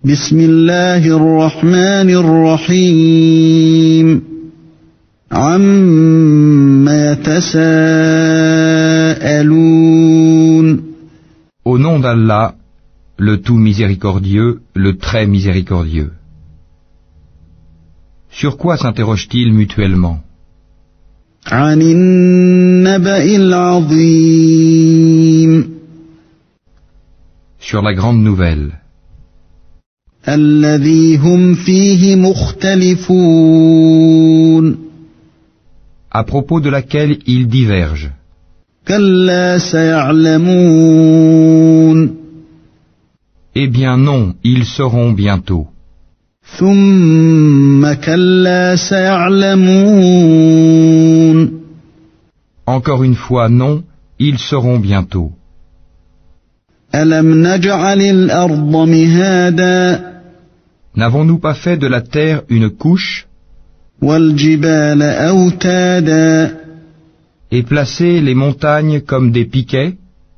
بسم الله الرحمن الرحيم عما يتساءلون. Au nom d'Allah, le tout miséricordieux, le très miséricordieux. Sur quoi s'interrogent-ils mutuellement? عن النبأ العظيم. Sur la grande nouvelle, الذي هم فيه مختلفون. à propos de laquelle ils divergent. كلا سيعلمون. Eh bien non, ils sauront bientôt. ثم كلا سيعلمون. Encore une fois non, ils sauront bientôt. ألم نجعل الأرض مهادا. N'avons-nous pas fait de la terre une couche والجبال أوتادا. et placé les montagnes comme des piquets?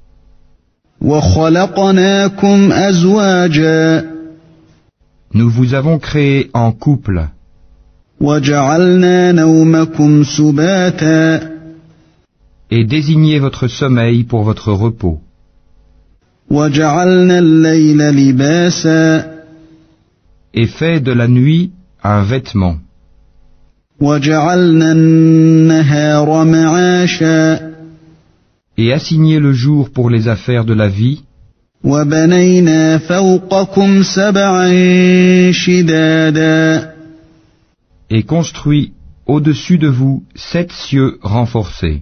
وخلقناكم أزواجا. Nous vous avons créé en couple وجعلنا نومكم سباتا. et désigné votre sommeil pour votre repos. وجعلنا الليل لباسا. Et fait de la nuit un vêtement. وجعلنا النهار معاشا. Et assigné le jour pour les affaires de la vie. وبنينا فوقكم سبعا شدادا. Et construit au-dessus de vous 7 cieux renforcés.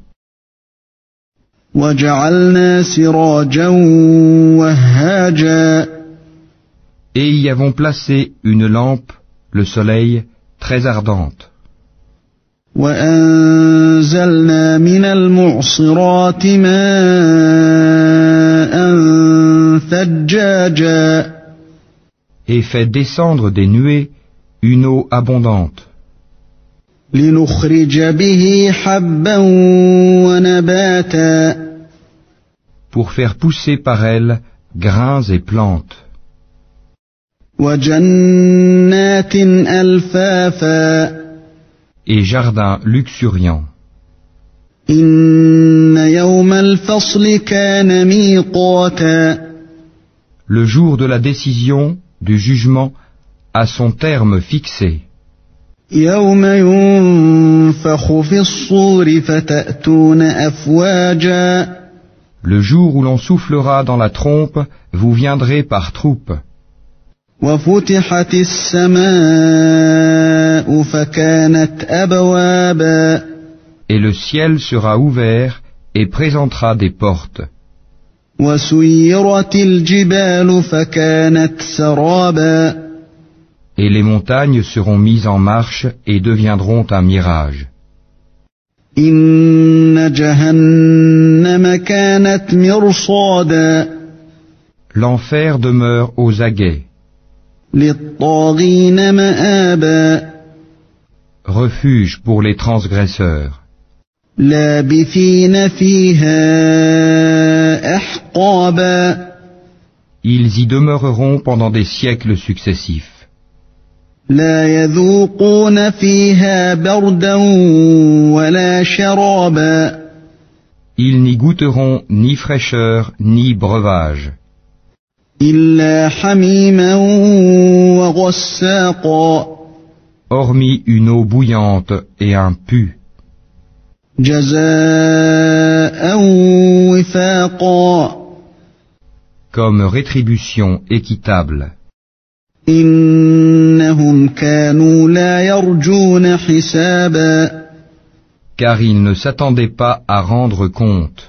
وجعلنا سراجا وهاجا. Et y avons placé une lampe, le soleil, très ardente. وأنزلنا من المعصرات ماء ثجاجا. Et fait descendre des nuées une eau abondante. لنخرج به حبا ونباتا. Pour faire pousser par elle grains et plantes. وجنات ألفافا. Et jardins luxuriants. إن يوم الفصل كان ميقاتا. Le jour de la décision, du jugement, a son terme fixé. يوم ينفخ في الصور فتأتون أفواجا. Le jour où l'on soufflera dans la trompe, vous viendrez par troupes. وفتحت السماء فكانت أبوابا. Et le ciel sera ouvert et présentera des portes. وسيرت الجبال فكانت سرابا. Et les montagnes seront mises en marche et deviendront un mirage. إن جهنم كانت مرصادا. L'enfer demeure aux aguets. للطاغين مآبا. Refuge pour les transgresseurs. لابثين فيها أحقابا. Ils y demeureront pendant des siècles successifs. لا يذوقون فيها بردا ولا شرابا. Ils n'y goûteront ni fraîcheur ni breuvage. إلا حميما وغساقا. Hormis une eau bouillante et un pu. جزاء وفاقا. Comme rétribution équitable. إنهم كانوا لا يرجون حسابا. Car ils ne s'attendaient pas à rendre compte.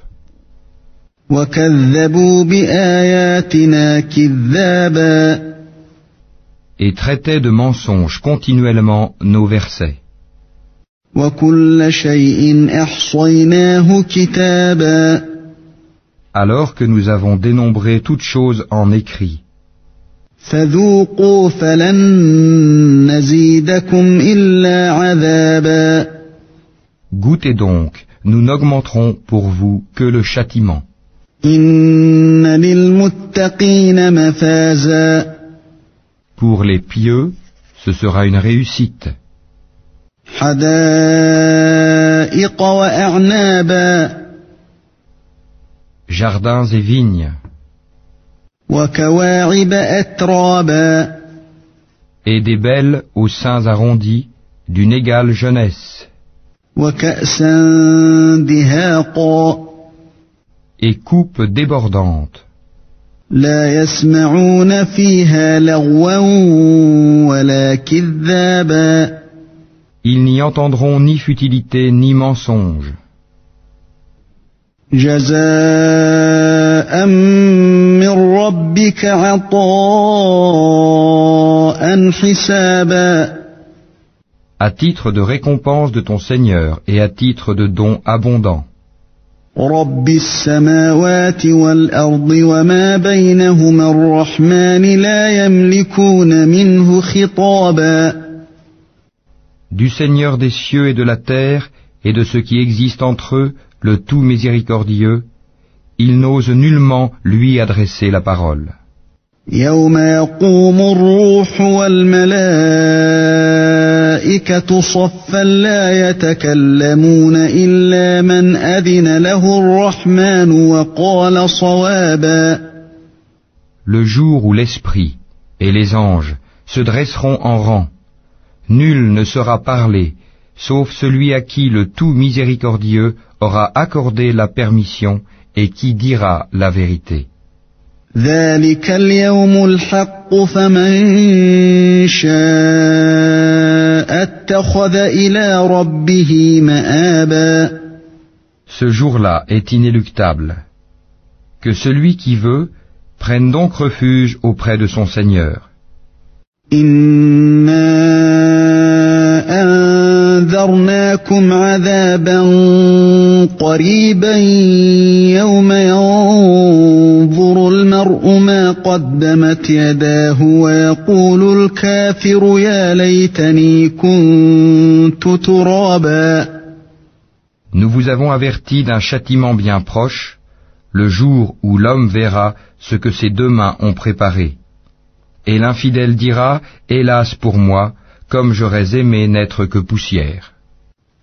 وكذبوا بآياتنا كذابا. Et traitaient de mensonges continuellement nos versets. وكل شيء أحصيناه كتابا. Alors que nous avons dénombré toutes choses en écrit. فذوقوا فلن نزيدكم إلا عذابا. Goûtez donc, nous n'augmenterons pour vous que le châtiment. إن للمتقين مفازا. Pour les pieux, ce sera une réussite. حدائق وأعنابا Jardins et vignes, وكواعب أترابا et des belles aux seins arrondis, d'une égale jeunesse, وكأسا دهاقا et coupes débordantes. لا يسمعون فيها لغوا ولا كذابا Ils n'y entendront ni futilité ni mensonge. جزاء من ربك عطاء حسابا À titre de récompense de ton Seigneur et à titre de don abondant. رب السماوات والأرض وما بينهما الرحمن لا يملكون منه خطابا Du Seigneur des cieux et de la terre et de ce qui existe entre eux, le tout miséricordieux, il n'ose nullement lui adresser la parole. يوم يقوم الروح والملائكة صفا لا يتكلمون إلا من أذن له الرحمن وقال صوابا Le jour où l'Esprit et les anges se dresseront en rang, nul ne sera parlé, sauf celui à qui le tout miséricordieux aura accordé la permission et qui dira la vérité. ذلك اليوم الحق فمن شاء اتخذ إلى ربه مآبا Ce jour-là est inéluctable. Que celui qui veut prenne donc refuge auprès de son Seigneur. إنا أنذرناكم عذابا قريبا يوم ينظر المرء ما قدمت يداه ويقول الكافر يا ليتني كنت ترابا Nous vous avons averti d'un châtiment bien proche, le jour où l'homme verra ce que ses deux mains ont préparé. Et l'infidèle dira, hélas pour moi, comme j'aurais aimé n'être que poussière.